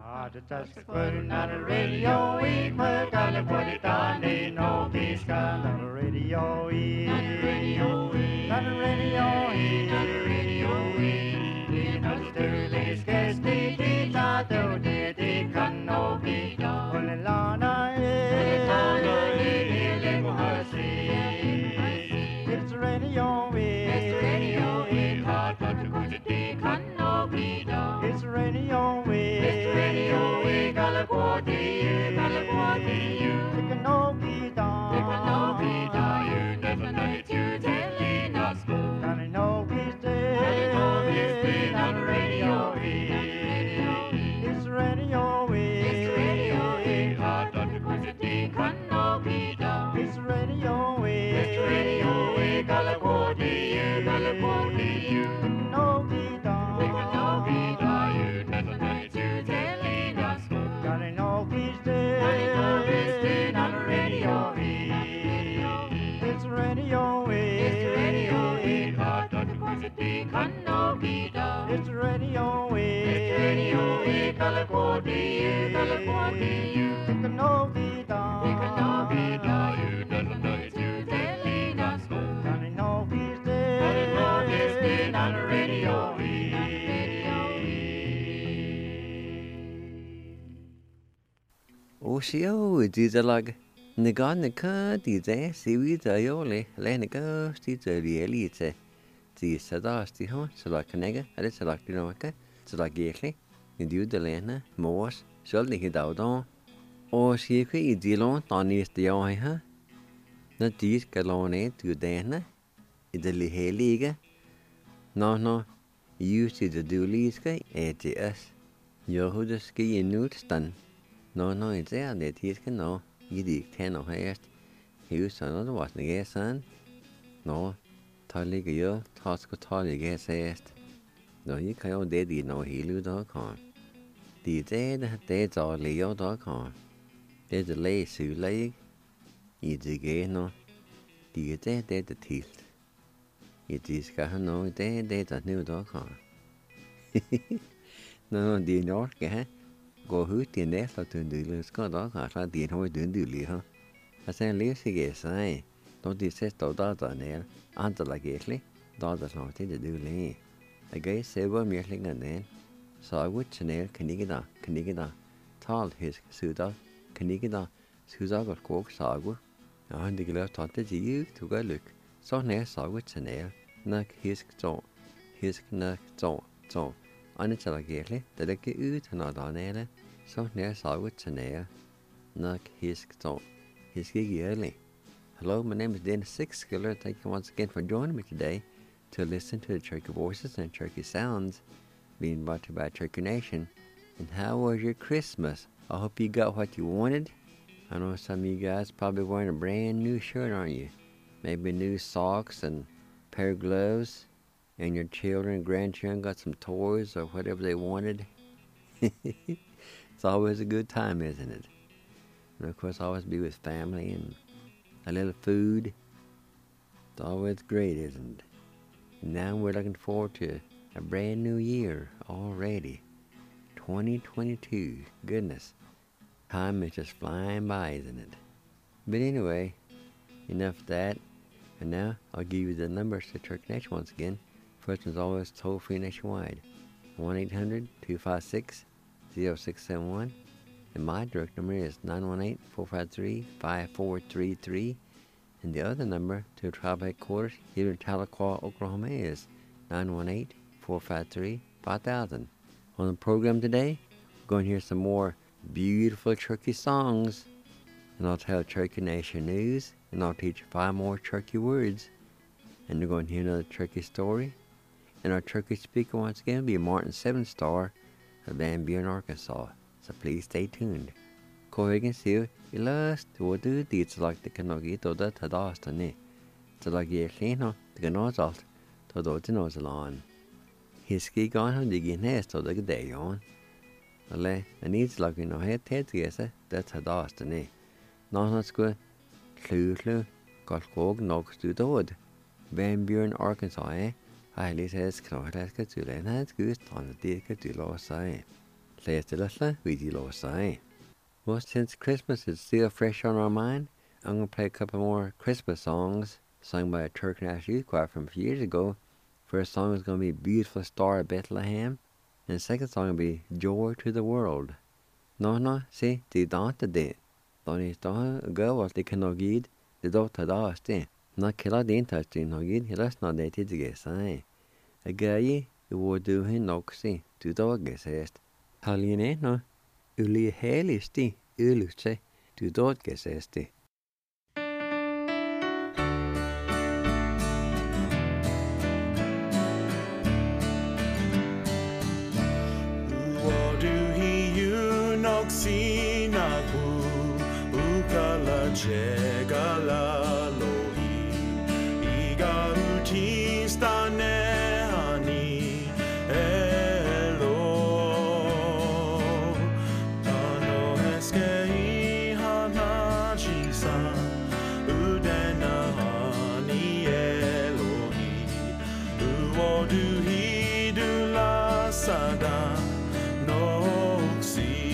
the touch putting on the radio, we put on the put it on the no peace on the radio, on the radio, on the radio, on the radio, we not still is guest the tita do the can no be done. Only lana it's radio, it's radio, hard but to go to the can no be done. It's radio, it's radio, California, it can no be done. It can no be done. You never know it, you telling us more. Can I know he's dead? On the radio, it's radio, it's radio, hard but to go to the can no be done. It's radio, California, it can no be done. It can no be done. You never know it, you telling us more. Can I know he's dead? On the radio, it's radio, it's hard but to go to the can no be done. It's radio, California, it can no be done. It can no be done. You never know it, you telling us more. Can I know he's dead? On the radio. Osio dizalag Naganika dize siwi zayole lenica stiza elite. The sadasti ho, Salakanega, and it's like Dinoka, Salagirli, in due the Lena, Moors, Shully Hidaldon, or she could dilon on east the oiha. Not these galone to Dana, in the Lihe Liga. No, you see the Duliska, ATS. Yohuda ski in Newston. No, it's there that he can know. You dig 10 or highest. You son was the gas son. No, Tolly girl, Tosco Tolly gas asked. No, you can't daddy no healu.com. The dead, that's all Leo.com. There's a lay Sue leg. You dig no. The dead, the teeth. It is got no dead, that's new.com. No, the North, gå ut i nät att du ska då kanske din har du liha. Jag sen läser det sig. Då det ses då där ner. Andra lageli. Då det snart det du li. Jag ger sig vad mer längre ner. Så vad channel knigida. Tal hisk suda. Knigida. Suda går kok sagu. Ja, han det glömt att det ju tog jag lyck. Så när sagu channel. Nak hisk så. Hisk nak så. Annars lageli. Det lägger ut när då ner. Så när sagu channel. Nak hisk så. Hisk yearly. Hello, my name is Dennis Sixskiller. Thank you once again for joining me today to listen to the Cherokee Voices and Cherokee Sounds being brought to you by Cherokee Nation. And how was your Christmas? I hope you got what you wanted. I know some of you guys probably wearing a brand new shirt, aren't you? Maybe new socks and pair of gloves. And your children and grandchildren got some toys or whatever they wanted. It's always a good time, isn't it? And of course, always be with family and a little food. It's always great, isn't it? And now we're looking forward to a brand new year already. 2022. Goodness. Time is just flying by, isn't it? But anyway, enough of that. And now I'll give you the numbers to Cherokee Nation once again. First one's always toll-free nationwide. 1-800-256-0671. And my direct number is 918-453-5433. And the other number to tribal headquarters here in Tahlequah, Oklahoma is 918-453-5000. On the program today, we're going to hear some more beautiful Cherokee songs. And I'll tell Cherokee Nation news. And I'll teach 5 more Cherokee words. And we're going to hear another Cherokee story. And our Cherokee speaker once again will be Martin Seven Star of Van Buren, Arkansas. So please stay tuned. Kohigan siu ilas to do deeds like the Kanogi to the Tadastani. So like ye clean the Ganozalt to do the Nozalan. His ski gone on digging nest to the day on. Ale, and needs like no head yes, that's Tadastani. Not good. Clue, got cog knocks to the wood. Van Buren, Arkansas, I says, Knock to Len's goose on the deacon to low side. Lesterlessa, Vidilosai. Well, since Christmas is still fresh on our mind, I'm going to play a couple more Christmas songs sung by a Turk National Youth Choir from a few years ago. First song is going to be Beautiful Star of Bethlehem, and the second song will be Joy to the World. No, see, the dante de. Donny Star, a girl was the canogid, the daughter daste. Not killer the interesting nogid, he lost not dated to get sign. A guy, who would do him noxy, to dog gesest. Haline, no, uli helisti, uluce, to dog gesesti. Chegala lohi iga utista nehani elo tano eske hana chisa udena hani elohi uodu hidu la sada noksi.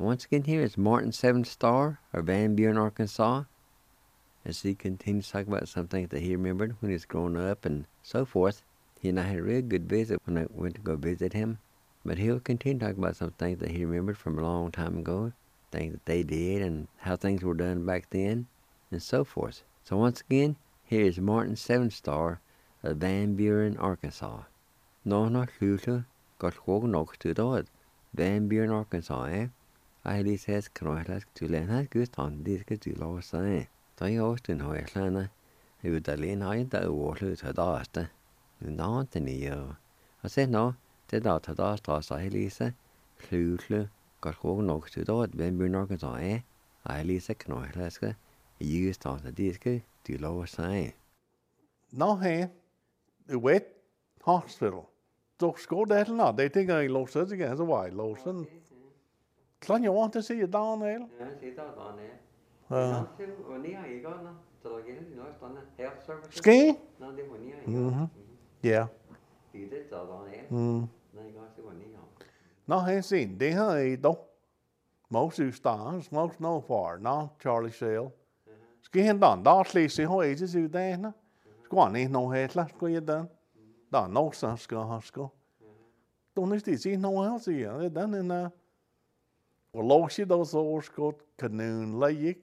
Once again, here is Martin Seven Star of Van Buren, Arkansas, as he continues to talk about something that he remembered when he was growing up and so forth. He and I had a real good visit when I went to go visit him. But he'll continue to talk about some things that he remembered from a long time ago, things that they did and how things were done back then, and so forth. So once again, here is Martin Seven Star of Van Buren, Arkansas. Nó hlúta got chóg nóg tú dóid, Van Buren, Arkansas, I đi says canoilas to learn how good on this good to law say. So you often know Atlanta, who would lean high the water to dust. Not any you. I said no, the daughter dust was I Lisa, hlúta got chóg nóg tú dóid, Van Buren, Arkansas, I Lisa canoilas used on the disc to law say. Nå her, the wet hospital. Så skal det eller noget. Det tænker jeg låser sig igen, så var jeg låsen. Så jeg want to see you down there. Ja, se der down there. Og ni har ikke godt, så der igen det noget sådan health service. Ski? Nå, det var ni har. Ja. Det der down there. Nej, godt det var ni har. Nå her sen, det har jeg dog. Most stars, most no far, now Charlie Shale. Skal han dan, der slet sig højt til sig der. Skal han ikke nå her, skal jeg den. Der nok så skal. Du næste sige nå her siger, det den en og låse der så skal kanon læg.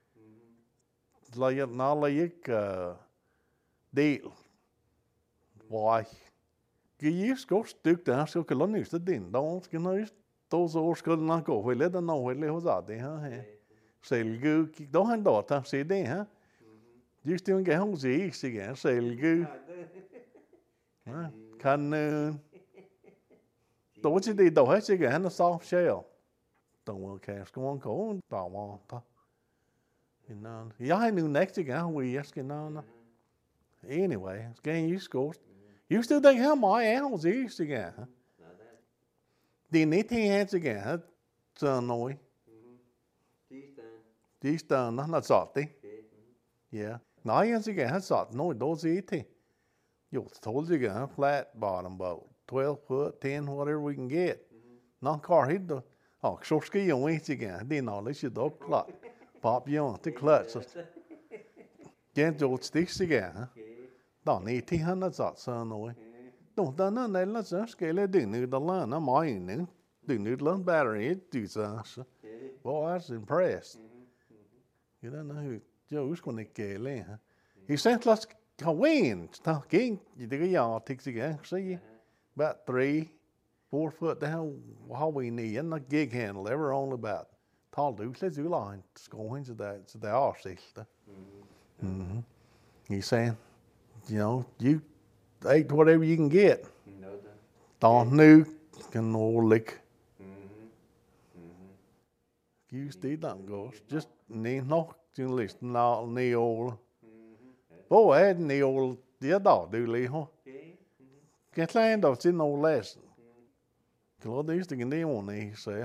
Læg del. Why? Giv skal stykke der skal kan lønne den. Der skal nøjes. Der så skal nok gå vel der nå vel hos det her. Selge der han der der se det her. Just det kan hun sige sig selge. Kan tổ chức đi đầu hết chứ cái nó sao share tổng cái con cổ tao mà ta nó yeah new next again we yes cái nó anyway cái you still think how my animals is again đi nít thì hết again so nói đi stan nó sọt đi yeah nói cái again hết sọt nói đó gì thì you told you again flat bottom boat 12 foot, 10, whatever we can get. Non-car hit the, so ski on weights again. Then all this is dog clutch. Pop you on the clutch. Get your sticks again. Don't need 100 shots on away. Don't done none, let's just scale it in the line. I'm mine. The new learn battery, it disaster. Boy, I was impressed. You don't know who Joe's going to get in. He sent us Hawaiian. Talking, you think y'all takes again. See? About 3-4 foot down, how we need, and a gig handle, they were only about tall dudes, let's do line, going to that, so they are sister. He's saying, you know, you ate whatever you can get. Don't new, can no lick. You still don't go, just need no, you listen, now, Neol. Oh, I had Neol, the dog, do Lee, huh? Cái land of sin no less. Lord, these things they want to say.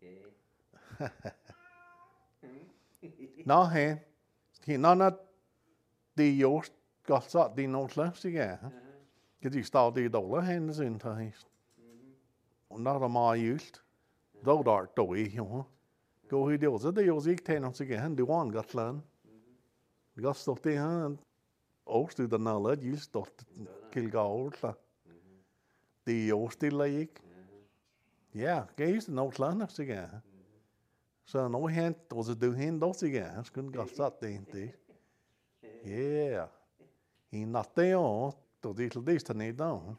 Nó hè, thì nó đi vô có sợ đi nấu lắm xí cả. Cái gì sao đi đâu là hen xin thôi. Nó là mai used. Đâu đó tuổi hiểu. Cô hi điều rất điều gì thế nào xí cả hắn đi quan gắt lớn. Gắt stop đi hắn. Ổ từ đó nào là used stop kill goal là. Đi vô still like. Yeah, cái used nấu lớn xí cả. So no hand was a do hand dos again. Couldn't go start the Yeah. He not there to this to need down.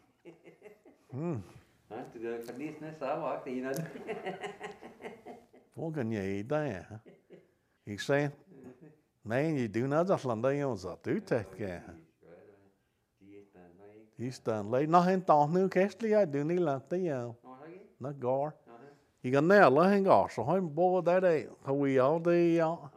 To the condition sao thì nó. What can you there? He said, man, you do not just land on that do take care. He's done late. No hand on new castly I do need like the not gore. He got there, let him go. So I'm bored that day. How we all day out.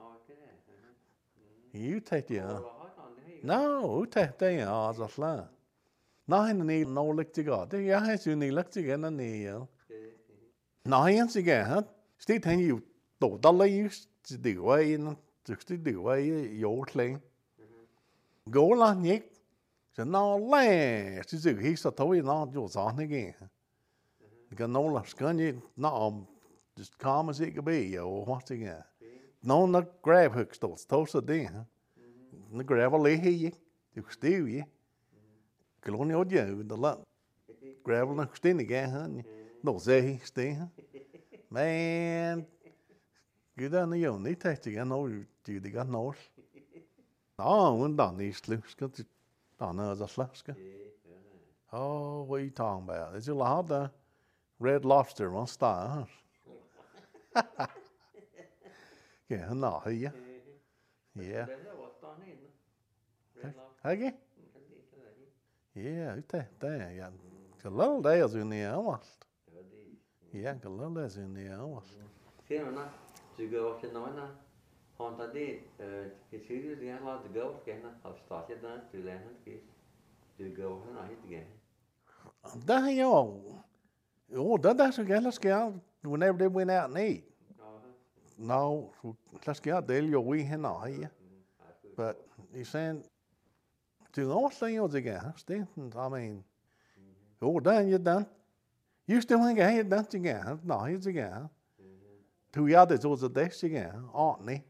You take the No, take the as a flan. Nothing need no lick to go. They has you need lick to get on the No hands again, huh? Still tell you to the leaves to the way in to the way your thing. Go on, Nick. So no last. He's a toy not yours on again. Cái nấu là cái như nó just calm as it could be, yo. What's he got? No, not grab hook stolz, toast a ding, huh? The gravel lay here, you steal ye. Colonial you, the luck. Gravel no stin again, huh? No, say, stay, huh? Man, good on the young, they take again, no, you got no. Oh, when done these loose, got to done as a flask. Oh, what are you talking about? Is it like the Red Lobster one star, huh? Yeah, no, yeah. Yeah. Okay. Yeah, det ja. Galal det är in the almost. Ja, galal det är in the almost. Thế mà nó chỉ go thì nói nó hoàn toàn đi cái thứ gì anh lo từ go cái nó học start hết đó từ lên hết cái từ go nó nói hết cái. Đó yo. Oh, that's a let's get out whenever they went out and eat. No, let's get out there you we had no here. But he's saying to all things again, Stanton, I mean, oh, done, you're done. You still ain't got it done again. No, he's again. Two others was a desk again, aren't they?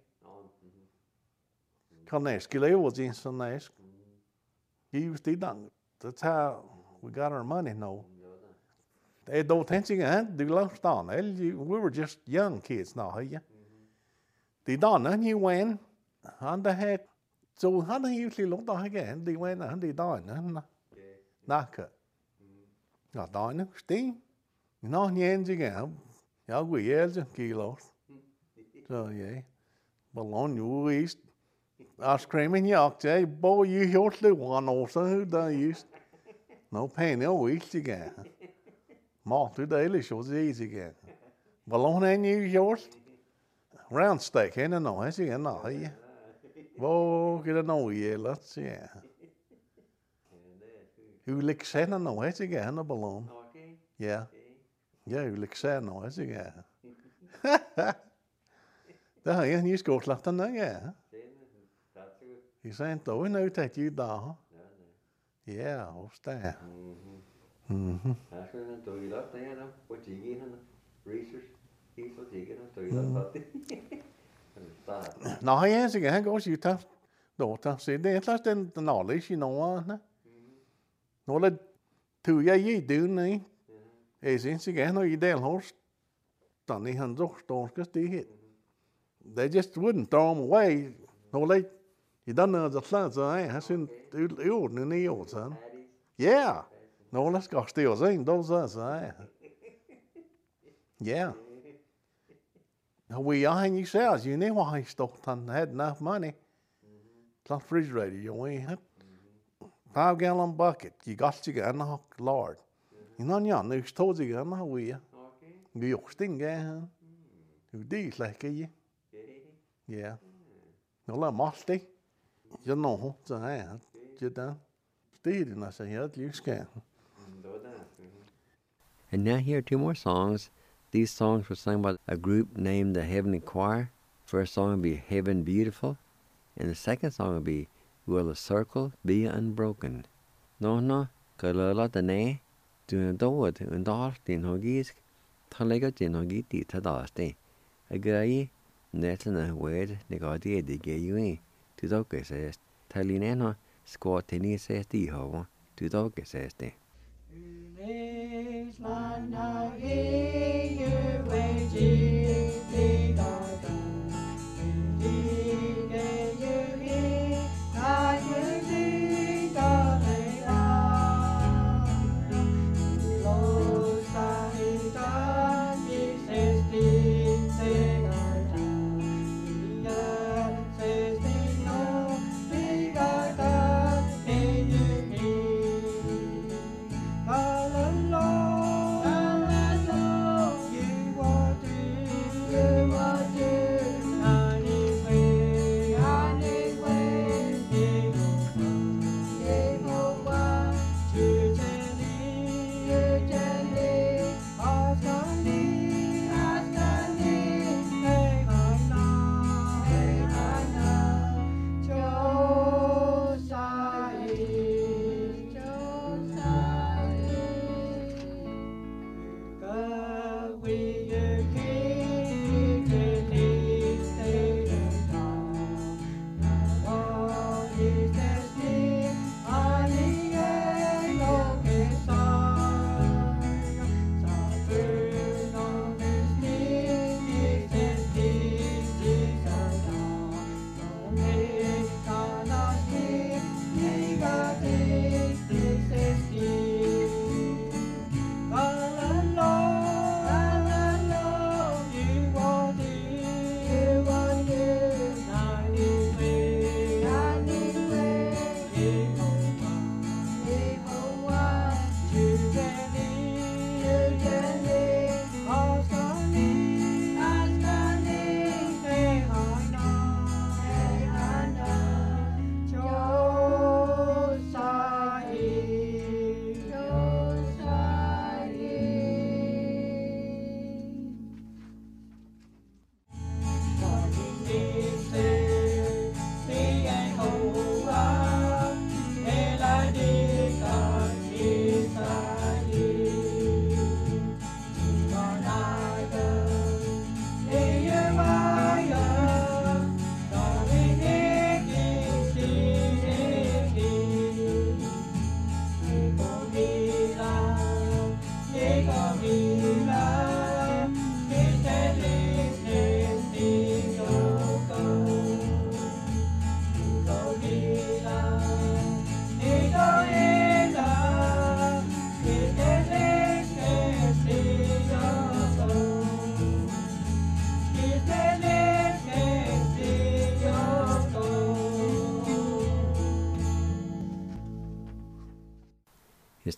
Kaneskile was in Sanesk. He used to done. That's how we got our money, no. They don't think again, do love on. We were just young kids now, yeah. They done, and you went, and the heck. So how do you usually look down again? They went and they died, no? Naka. Got down, sting. You know, the ends again. Yeah, we years and kilos. So, yeah. Balloon, you east. Ice cream in York, Jay. Boy, you usually one also who done used. No pain, no weeks again. More 2 daily shows easy again. Balloon and you yours. Round steak, ain't no, has again, no, yeah. Oh, get a no, yeah, let's see. Who licks in a no, has again, a balloon. Yeah. Yeah, who licks in no, has again. Đó là như scott lagt den där. He said, "Då är nu tätt ju där." Yeah, hos där. Här ska den då i lagt där då. På tigen research. He så tigen då i lagt. Nå, ja, så kan gå sig ta. Då ta se det är klart den knowledge you know, ne. Nå det tu jag ju du nej. Är sen så kan i del hos. Då ni han då ska stiga. They just wouldn't throw them away. No, you don't know the floods, I seen old in the old son. Yeah. No, let's go steal thing. Those us, yeah. We are in yourselves. You know why he stopped and had enough money. Plus refrigerator, you ain't 5-gallon bucket. You got to get in the Lord. You know, you told you, I'm not we. You sting, you do like you. Yeah. Nó là mosty. You know, so you done. Steve and I say, yeah, you scan. And now here are 2 more songs. These songs were sung by a group named the Heavenly Choir. First song would be Heaven Beautiful. And the second song would be Will the Circle Be Unbroken. No, kalala tane. Do do it and all tin hogis. Talaga tin hogi ti tadaste. Agayi. Netten a wed negadi de gayui to doke says Talineno squat tennis says the ho to doke says the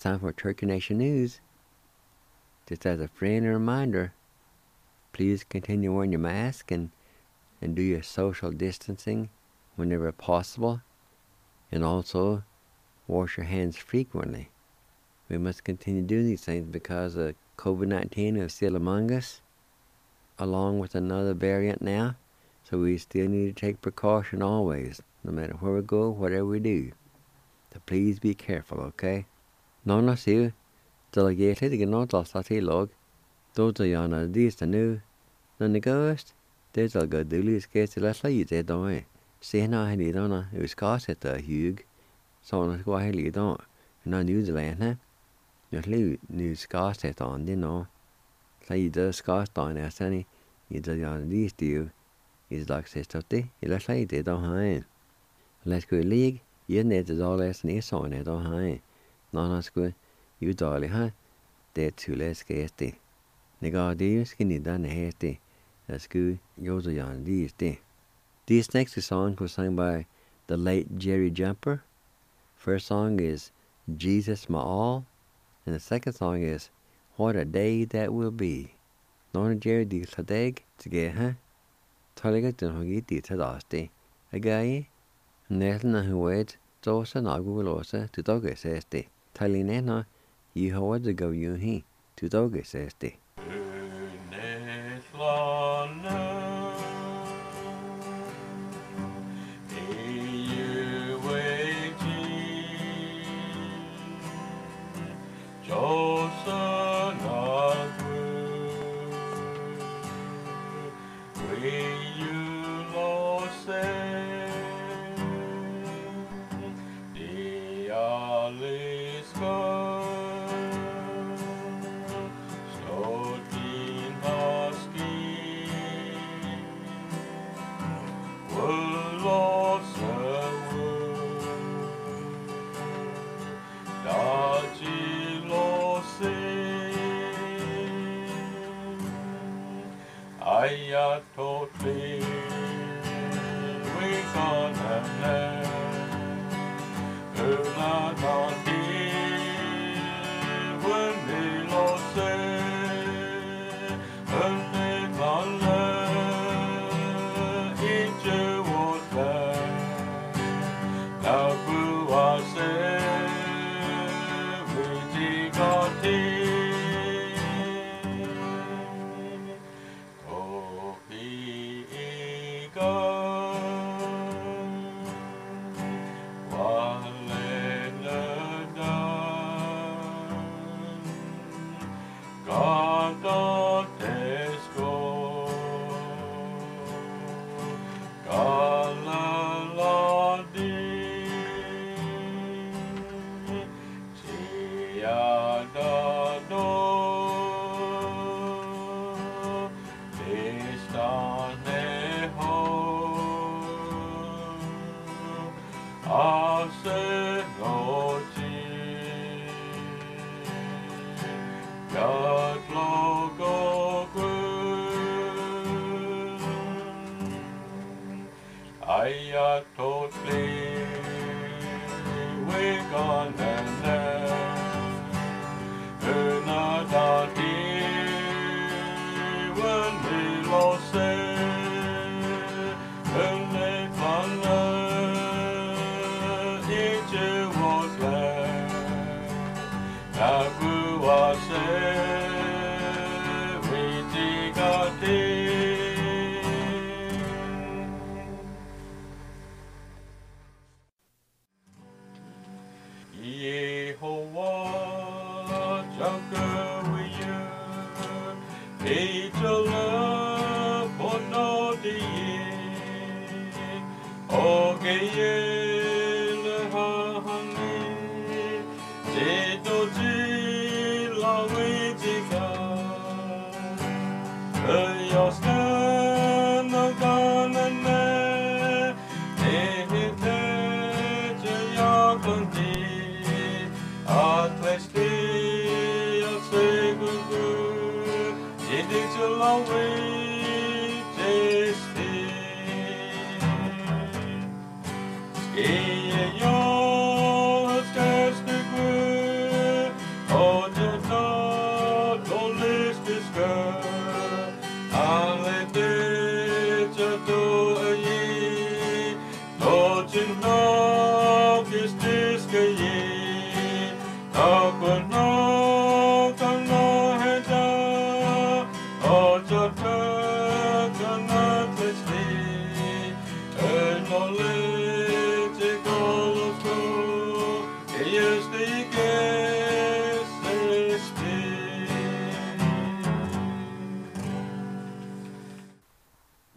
time for Turkey Nation News. Just as a friendly reminder, please continue wearing your mask and do your social distancing whenever possible. And also, wash your hands frequently. We must continue doing these things because COVID-19 is still among us, along with another variant now. So we still need to take precaution always, no matter where we go, whatever we do. So please be careful, okay? Nona siu, delegated the Gnota Sati log, Dota Yana Dista Nu, None Ghost, there's a good duly scarce less like they don't. See now, I need on it was cost at the Hug, so on go ahead, you don't. No New Zealand, huh? You're news cost at on, you know. So you just cost on there, Sonny. You just on these two. Is like says to you let's say they don't have. Let's go league, you need to all less near so on it don't have. No, school, you dolly, huh? They're too less gasty. Negative skinny done hasty. That's good, yours are on these day. This next song was sung by the late Jerry Jumper. First song is Jesus My All, and the second song is What a Day That Will Be. Nona Jerry di Sadeg to get, huh? Taliga dun hogi di tadasti. A guy, Nathan who wait, Dosa Nagulosa to dog sesti. Talinena, you how to go you he to dog sesti.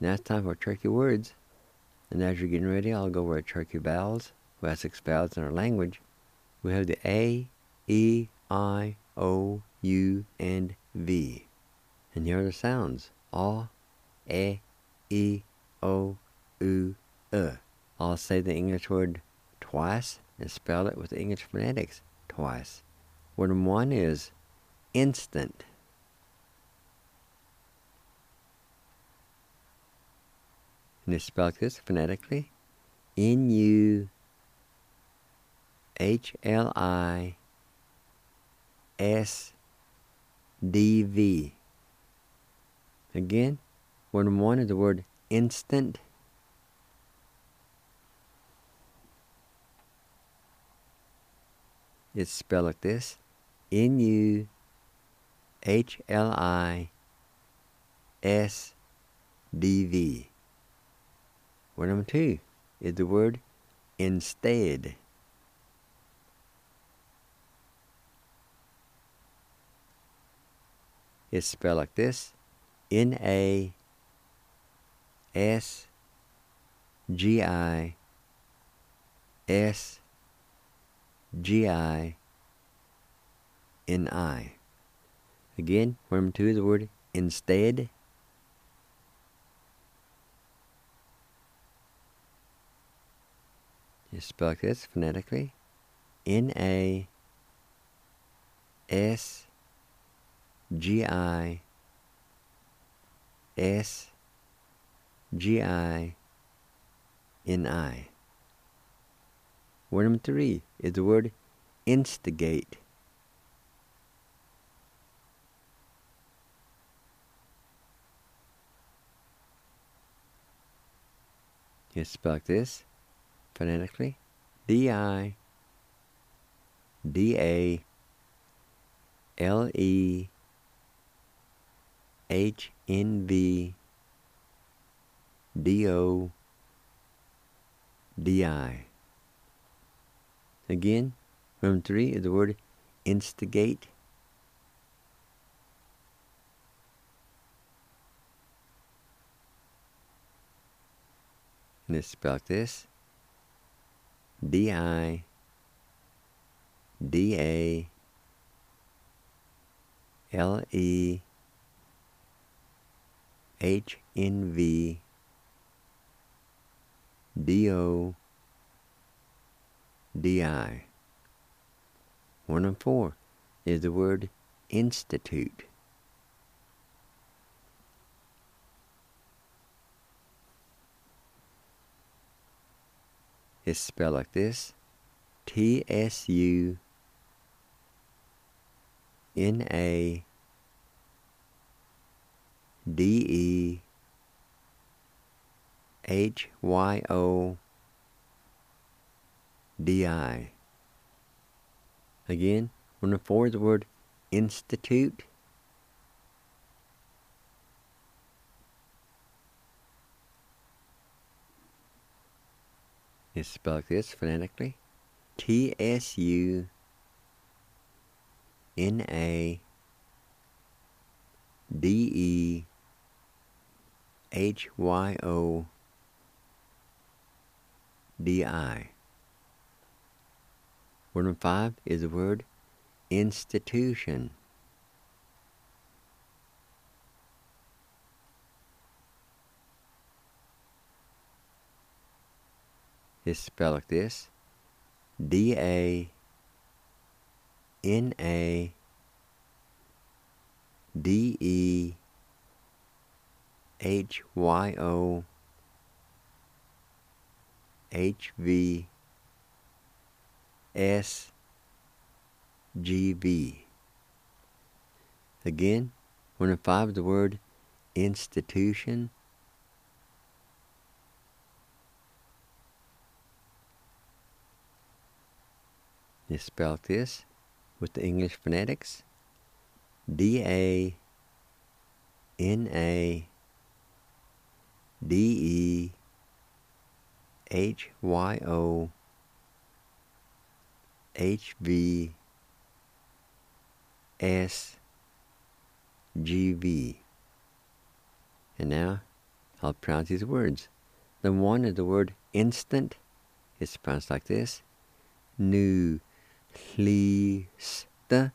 Now it's time for tricky words. And as you're getting ready, I'll go over tricky vowels. We have 6 vowels in our language. We have the A, E, I, O, U, and V. And here are the sounds. A, E, O, U, I'll say the English word twice and spell it with the English phonetics twice. Word number 1 is instant. And it's spelled this phonetically. N-U-H-L-I-S-D-V. Again, word number 1 is the word instant. It's spelled like this. N-U-H-L-I-S-D-V. Word number 2 is the word instead. It's spelled like this. N-A-S-G-I-S-G-I-N-I. Again, word number 2 is the word instead. It's spelled like this phonetically. N-A-S-G-I-S-G-I-N-I. Word number 3 is the word instigate. It's spelled like this phonetically. D-I-D-A-L-E-H-N-V-D-O-D-I. Again, number 3 is the word instigate. And it's spelled like this. D-I-D-A-L-E-H-N-V-D-O-D-I. Word number 4 is the word institute. It's spelled like this. T-S-U-N-A-D-E-H-Y-O-D-I. Again, word number 4 is the word institute. It's spelled like this phonetically. T-S-U-N-A-D-E-H-Y-O-D-I. Word number 5 is the word institution. It's spelled like this. D-A-N-A-D-E-H-Y-O-H-V-S-G-V. Again, word number 5 is the word institution. It's spelled like this with the English phonetics. D-A-N-A-D-E-H-Y-O-H-V-S-G-V. And now, I'll pronounce these words. The one is the word instant. It's pronounced like this. Nu hlista.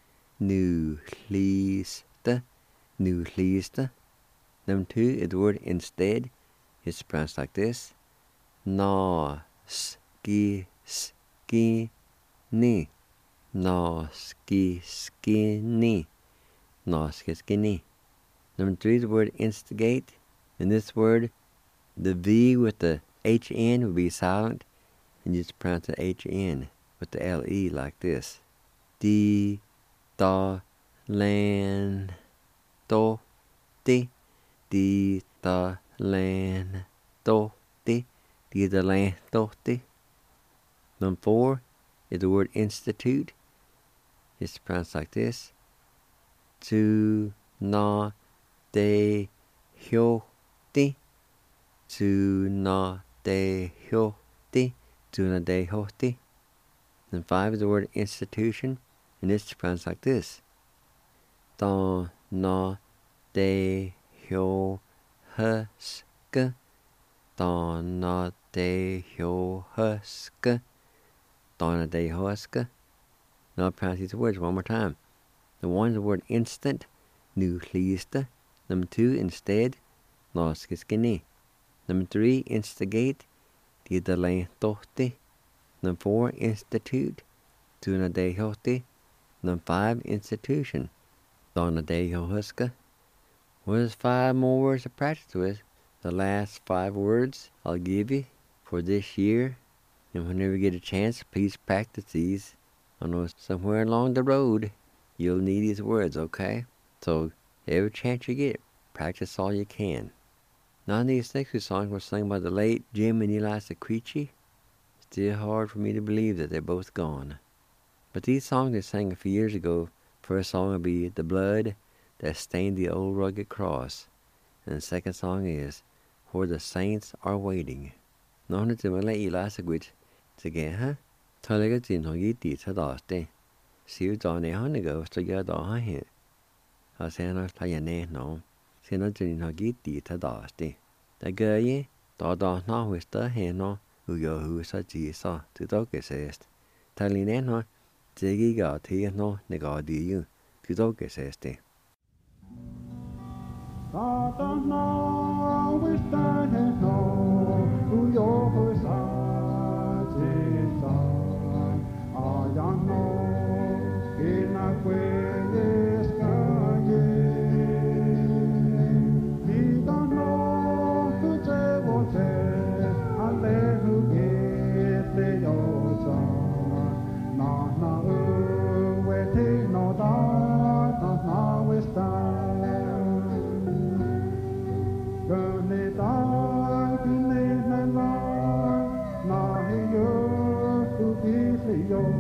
Nu hlista. Nu hlista. Number two is the word instead. It's pronounced like this. Na ski ski ni. Na ski ski ni. Na ski ski ni. Number three is the word instigate. In this word, the V with the HN would be silent, and you just pronounce the HN with the LE like this. Di, da, lan, do, di. Di, da, lan, do, di. Di, da, lan, do, di. Number four is the word institute. It's pronounced like this. Tu, na, de, hyo, di. Tu, na, de, hyo, di. Tu, na, de, hyo, di. And five is the word institution, and it's pronounced like this. Da, na, de, hyo, huska. Da, na, de, hyo, huska. Da, na, de, huska. Now I'll pronounce these words one more time. The one is the word instant, nu hlista. Number two, instead, na skiskini. Number three, instigate, di da lan tohti. Number four, institute, tu na de hoti. Number five, institution, da na de huska. Well, there's 5 more words to practice with. The last 5 words I'll give you for this year. And whenever you get a chance, please practice these. I know somewhere along the road you'll need these words, okay? So every chance you get, practice all you can. None of these next 2 songs were sung by the late Jim and Eli Sequici. Still hard for me to believe that they're both gone. But these songs they sang a few years ago. First song will be The Blood That Stained the Old Rugged Cross. And the second song is Where the Saints Are Waiting. Nó nó chỉ mới lấy Eli Sequici. Thì ghé ha. Thôi lấy cái chuyện họ ghi tỉ cho đó đi. Xíu cho này họ này gỡ cho giờ đó ha hiện. Họ sẽ nói thay nhà nè nó. Sẽ nói chuyện họ ghi tỉ cho đó đi. Tại gỡ ấy. Đó đó nó huyết tớ hẹn nó. Uyo hu sa chỉ sa. Từ đó kể sẽ. Thay lý nè nó. Chỉ ghi gỡ thì nó. Này gỡ đi yu. Từ đó kể sẽ đi. Đó đó nó huyết tớ hẹn nó. Uyo hu sa chỉ sa. Ayano que na puedes caer y no tu te voces alejo que te yosa na uete no da na westa gane da gane na yo tu ki yo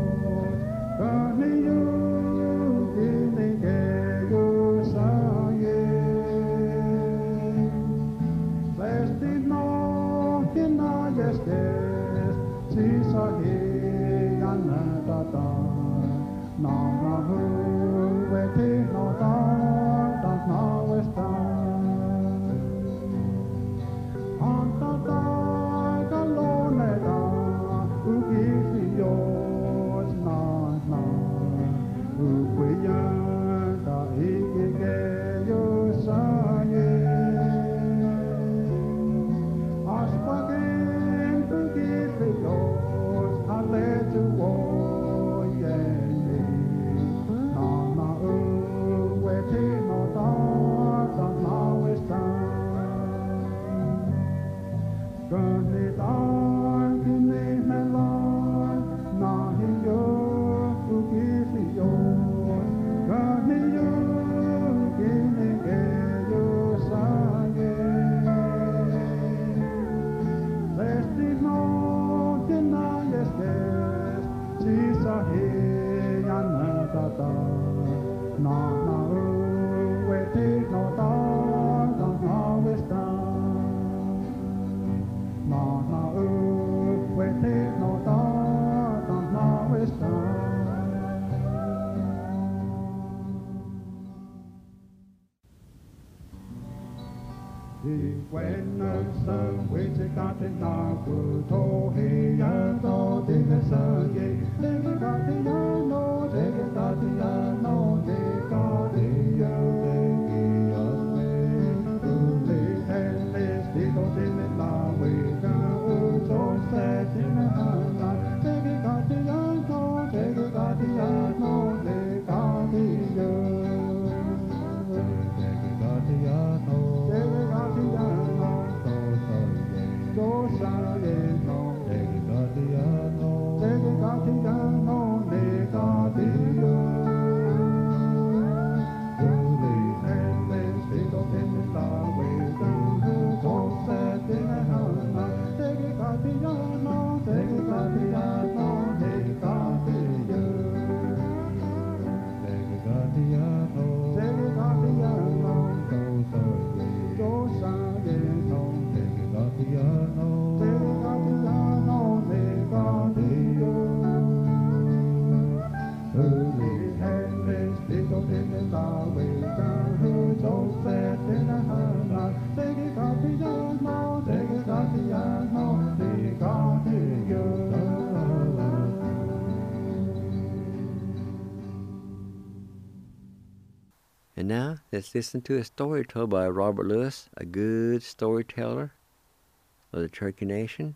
And now, let's listen to a story told by Robert Lewis, a good storyteller of the Cherokee Nation.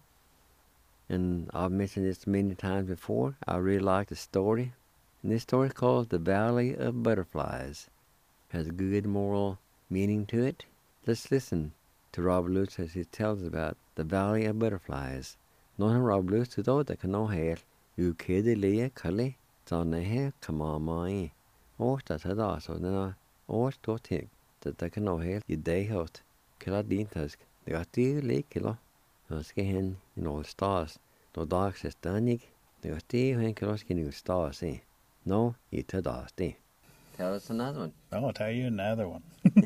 And I've mentioned this many times before. I really like the story. And this story is called The Valley of Butterflies. It has a good moral meaning to it. Let's listen to Robert Lewis as he tells about The Valley of Butterflies. Nå har Robert Lewis til da, det kan nå her. Ukedelige kalli, sånne her kamamai. Åsta til da, så denne åsta til, det kan nå her i deg hørt. Kalla dintask. Det er det like, da. Nå skal hen i noe stas. Nå dags er stannig. Det er det hen kan også noe stas i. Nå i til da, det. Tell us another one. I'll tell you another one.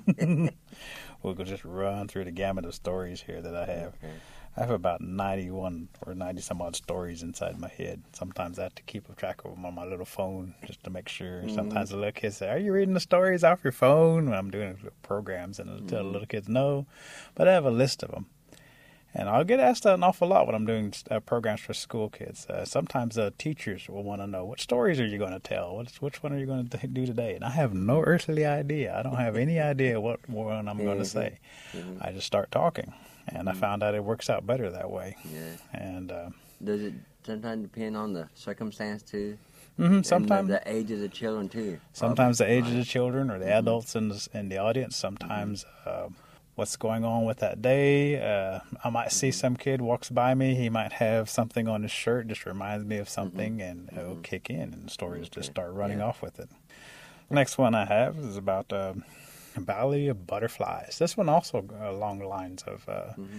We'll just run through the gamut of stories here that I have. Okay. I have about 91 or 90 some odd stories inside my head. Sometimes I have to keep track of them on my little phone just to make sure. Mm-hmm. Sometimes the little kids say, "Are you reading the stories off your phone?" When I'm doing programs, and I'll tell the little kids no. But I have a list of them. And I'll get asked an awful lot when I'm doing programs for school kids. Sometimes teachers will want to know, what stories are you going to tell? Which one are you going to do today? And I have no earthly idea. I don't have any idea what one I'm going to say. Mm-hmm. I just start talking. And I found out it works out better that way. Yeah. And does it sometimes depend on the circumstance, too? Mm-hmm, sometimes the age of the children, too? Sometimes the age of the children or the adults in the audience. Sometimes... what's going on with that day. I might see some kid walks by me. He might have something on his shirt, just reminds me of something, and it'll kick in, and the stories just start running off with it. The next one I have is about a Valley of Butterflies. This one also along the lines of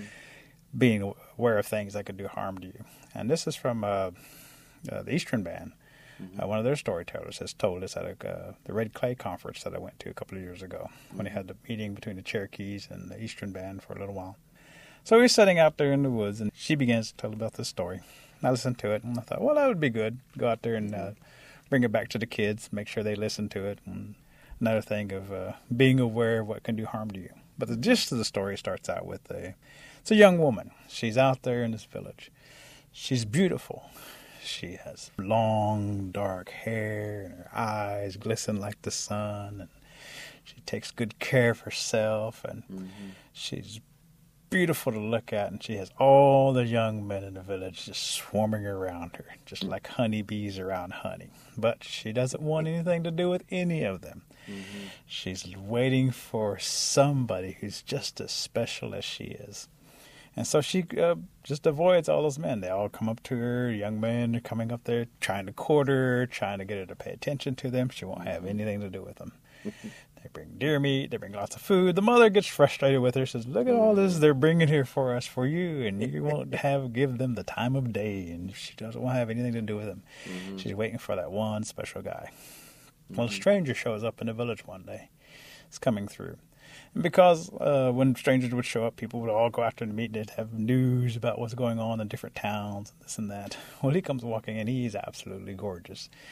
being aware of things that could do harm to you. And this is from the Eastern Band. One of their storytellers has told us at the Red Clay conference that I went to a couple of years ago when he had the meeting between the Cherokees and the Eastern Band for a little while. So we're sitting out there in the woods, and she begins to tell about this story. I listened to it, and I thought, well, that would be good. Go out there and bring it back to the kids, make sure they listen to it. And another thing of being aware of what can do harm to you. But the gist of the story starts out with it's a young woman. She's out there in this village. She's beautiful. She has long, dark hair, and her eyes glisten like the sun, and she takes good care of herself, and she's beautiful to look at, and she has all the young men in the village just swarming around her, just like honeybees around honey. But she doesn't want anything to do with any of them. She's waiting for somebody who's just as special as she is. And so she just avoids all those men. They all come up to her. Young men are coming up there trying to court her, trying to get her to pay attention to them. She won't have anything to do with them. They bring deer meat. They bring lots of food. The mother gets frustrated with her. Says, "Look at all this they're bringing here for us, for you, and you won't give them the time of day." And she doesn't want to have anything to do with them. She's waiting for that one special guy. Well, a stranger shows up in the village one day. It's coming through. And because when strangers would show up, people would all go after the meet. They'd have news about what's going on in different towns, and this and that. Well, he comes walking in. He's absolutely gorgeous.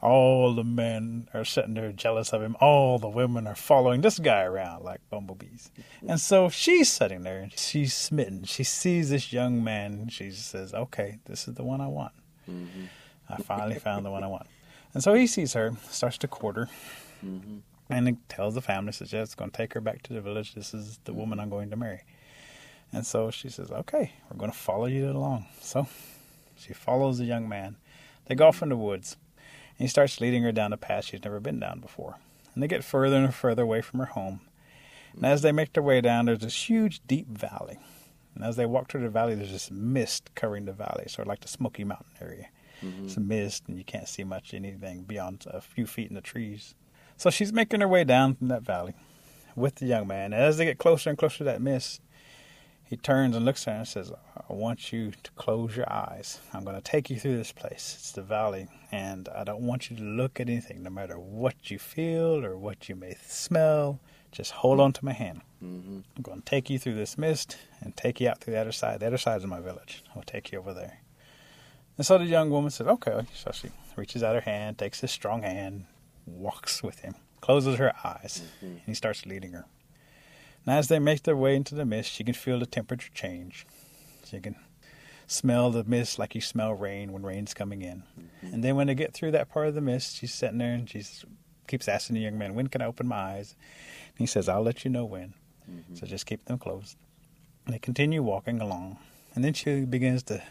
All the men are sitting there jealous of him. All the women are following this guy around like bumblebees. And so she's sitting there and she's smitten. She sees this young man and she says, okay, this is the one I want. Mm-hmm. I finally found the one I want. And so he sees her, starts to court her, Mm-hmm. and he tells the family, says, yeah, it's going to take her back to the village. This is the woman I'm going to marry. And so she says, okay, we're going to follow you along. So she follows the young man. They go off in the woods. And he starts leading her down a path she's never been down before. And they get further and further away from her home. And as they make their way down, there's this huge, deep valley. And as they walk through the valley, there's this mist covering the valley, sort of like the Smoky Mountain area. Mm-hmm. It's a mist, and you can't see much anything beyond a few feet in the trees. So she's making her way down from that valley with the young man. And as they get closer and closer to that mist, he turns and looks at her and says, I want you to close your eyes. I'm going to take you through this place. It's the valley, and I don't want you to look at anything, no matter what you feel or what you may smell. Just hold on to my hand. Mm-hmm. I'm going to take you through this mist and take you out to the other side. The other side is my village. I'll take you over there. And so the young woman says, okay. So she reaches out her hand, takes his strong hand, walks with him, closes her eyes, and he starts leading her. And as they make their way into the mist, she can feel the temperature change. She can smell the mist like you smell rain when rain's coming in. Mm-hmm. And then when they get through that part of the mist, she's sitting there and she keeps asking the young man, when can I open my eyes? And he says, I'll let you know when. Mm-hmm. So just keep them closed. And they continue walking along. And then she begins to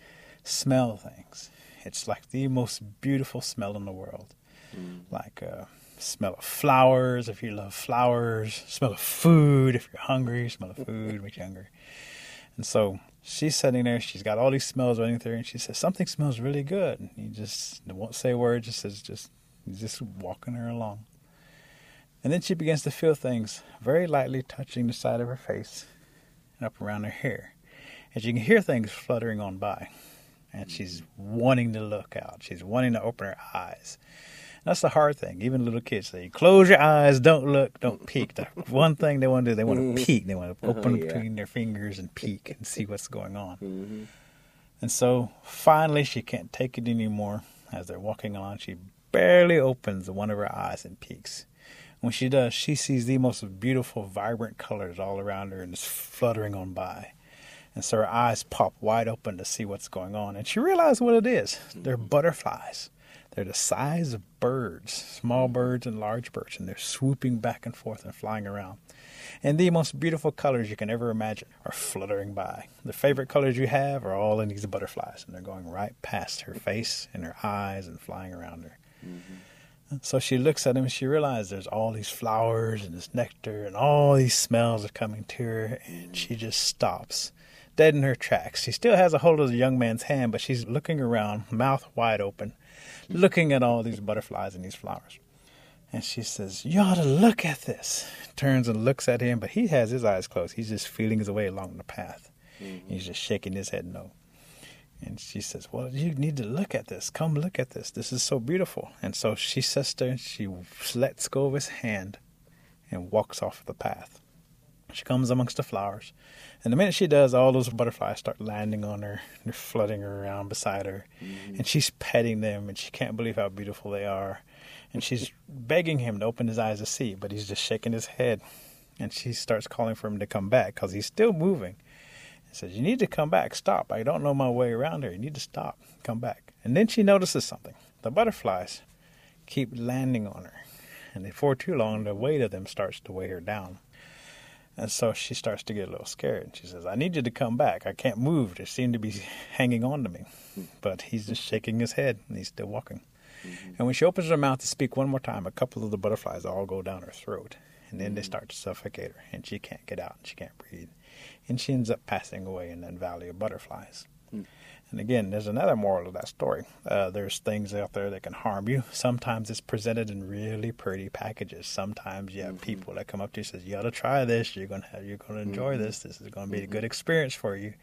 smell things. It's like the most beautiful smell in the world. Mm-hmm. Like smell of flowers, if you love flowers. Smell of food, if you're hungry. Smell of food, makes you hungry. And so she's sitting there. She's got all these smells running through, and she says, something smells really good. And he just won't say a word, he's just walking her along. And then she begins to feel things very lightly touching the side of her face and up around her hair. And she can hear things fluttering on by. And she's wanting to look out. She's wanting to open her eyes. That's the hard thing. Even little kids say, close your eyes, don't look, don't peek. The one thing they want to do, they want to peek. They want to open between their fingers and peek and see what's going on. Mm-hmm. And so finally she can't take it anymore. As they're walking along, she barely opens one of her eyes and peeks. When she does, she sees the most beautiful, vibrant colors all around her and it's fluttering on by. And so her eyes pop wide open to see what's going on. And she realizes what it is. They're butterflies. They're the size of birds, small birds and large birds, and they're swooping back and forth and flying around. And the most beautiful colors you can ever imagine are fluttering by. The favorite colors you have are all in these butterflies, and they're going right past her face and her eyes and flying around her. Mm-hmm. So she looks at him and she realizes there's all these flowers and this nectar and all these smells are coming to her, and she just stops, dead in her tracks. She still has a hold of the young man's hand, but she's looking around, mouth wide open, looking at all these butterflies and these flowers. And she says, you ought to look at this. Turns and looks at him, but he has his eyes closed. He's just feeling his way along the path. Mm-hmm. He's just shaking his head no. And she says, well, you need to look at this. Come look at this. This is so beautiful. And so she sits there and she lets go of his hand and walks off the path. She comes amongst the flowers. And the minute she does, all those butterflies start landing on her. They're flooding her around beside her. Mm-hmm. And she's petting them, and she can't believe how beautiful they are. And she's begging him to open his eyes to see, but he's just shaking his head. And she starts calling for him to come back because he's still moving. And says, you need to come back. Stop. I don't know my way around here. You need to stop. Come back. And then she notices something. The butterflies keep landing on her. And before too long, the weight of them starts to weigh her down. And so she starts to get a little scared. And she says, I need you to come back. I can't move. They seem to be hanging on to me. But he's just shaking his head, and he's still walking. Mm-hmm. And when she opens her mouth to speak one more time, a couple of the butterflies all go down her throat. And then they start to suffocate her, and she can't get out, and she can't breathe. And she ends up passing away in that valley of butterflies. Mm. And again, there's another moral of that story. There's things out there that can harm you. Sometimes it's presented in really pretty packages. Sometimes you have people that come up to you and says, you ought to try this. You're going to enjoy this. This is going to be a good experience for you.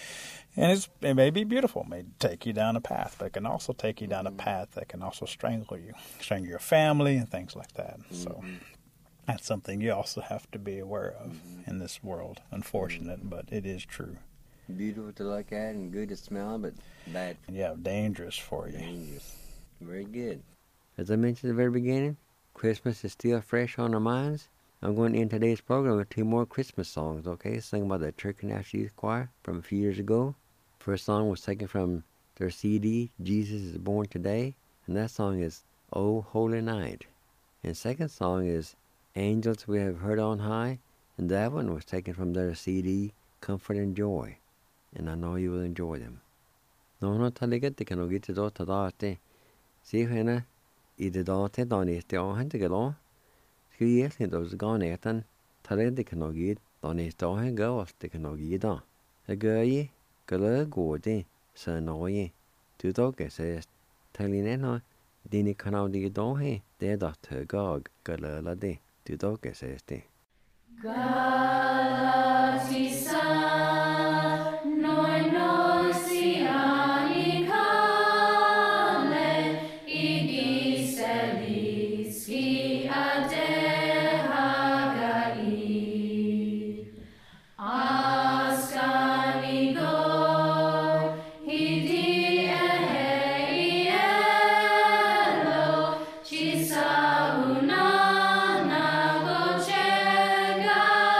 And it may be beautiful. It may take you down a path, but it can also take you down a path that can also strangle you, strangle your family and things like that. So that's something you also have to be aware of in this world. Unfortunate, but it is true. Beautiful to look at and good to smell, but bad. Yeah, dangerous for you. Dangerous. Very good. As I mentioned at the very beginning, Christmas is still fresh on our minds. I'm going to end today's program with 2 more Christmas songs, okay, sung by the Turkey National Youth Choir from a few years ago. First song was taken from their CD, Jesus is Born Today, and that song is Oh Holy Night. And second song is Angels We Have Heard on High, and that one was taken from their CD, Comfort and Joy, and I know you will enjoy them. No taligat te kano git do ta da te. See hena I de da te da ne te o han te galo. Ski yes ne dos gone etan taligat te kano git da ne sto han go te kano git da. A gay gala go de sa no ye. Tu do ke se taline no dini kanao di do he de da te gog gala la de. Tu do ke se te. Una na go chega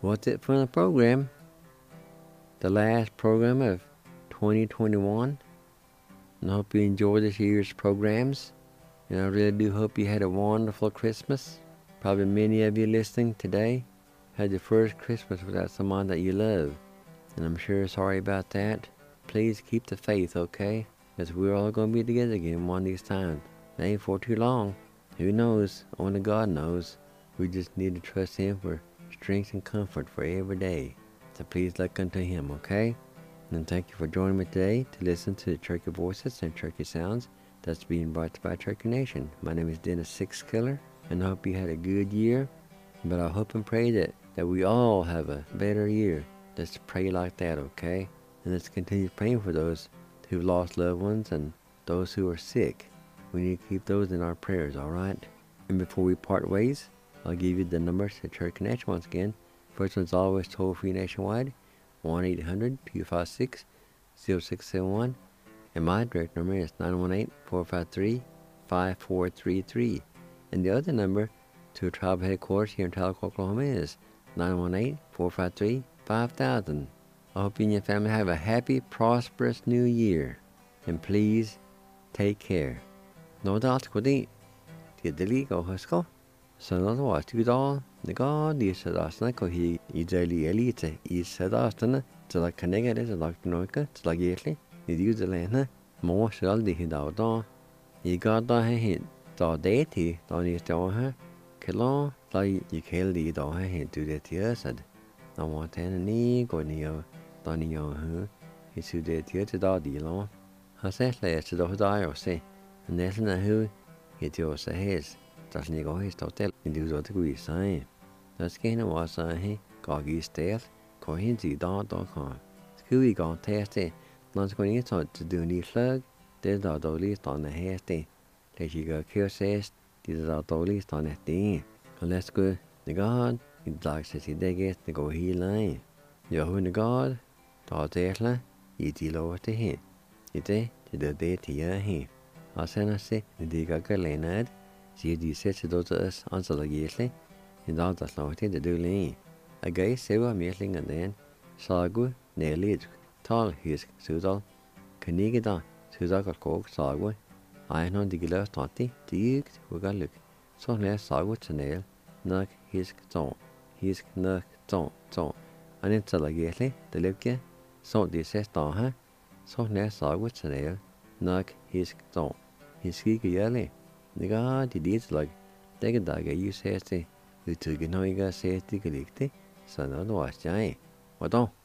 what's it for the program? The last program of 2021. And I hope you enjoyed this year's programs. And I really do hope you had a wonderful Christmas. Probably many of you listening today had your first Christmas without someone that you love. And I'm sure sorry about that. Please keep the faith, okay? Because we're all going to be together again one of these times. It ain't for too long. Who knows? Only God knows. We just need to trust Him for strength and comfort for every day. So please look unto Him, okay? And thank you for joining me today to listen to the Turkey Voices and Turkey Sounds that's being brought to you by Turkey Nation. My name is Dennis Sixkiller, and I hope you had a good year. But I hope and pray that we all have a better year. Let's pray like that, okay? And let's continue praying for those who've lost loved ones and those who are sick. We need to keep those in our prayers, all right? And before we part ways, I'll give you the numbers to Turkey Nation once again. First one's always toll-free nationwide, 1-800-256-0671. And my direct number is 918-453-5433. And the other number to tribal headquarters here in Tahlequah, Oklahoma is 918-453-5000. I hope you and your family have a happy, prosperous new year. And please take care. No doubt, Cody. Tidily go Husko. So no what you all. The God is a dasna he daily elite is a dastana to like connected as a doctor to like yetly. It use the lana. More shall the hid out on. You got the hint. The deity don't you tell her. Kilon, like you kill the dog hint to the tears. I want any go near Donio who is who did tear to the long. I said last to the die or say, and that's not who it was a haze. Doesn't go his hotel and do the degree sign. That's kind of was a goggy stairs, cohinsy.com. Scooby gone testy, not going to do any slug, there's the least on the hasty. Let you go kill says, these are the least on that thing. Unless good, the God, it likes to see they get to go he line. You're who the God, the Tesla, it's lower to him. It's a to the day to your him. I send us the digger Leonard. See the sets to us answer the yearly, and all the slow to do lean. A gay silver meeting and then Sagu, nearly tall his Sudal, Canigida, Sudaka Coke, Sagu. I know the glass totty, dig, who got look. So less Sagu to nail, knock his zone, his knock zone. And it's a yearly, the lipke, so the sets down her. So less Sagu to nail, knock his zone, his ski yearly. The God did like take a dog you say, you took it no you got say, so no, was giant. What don't?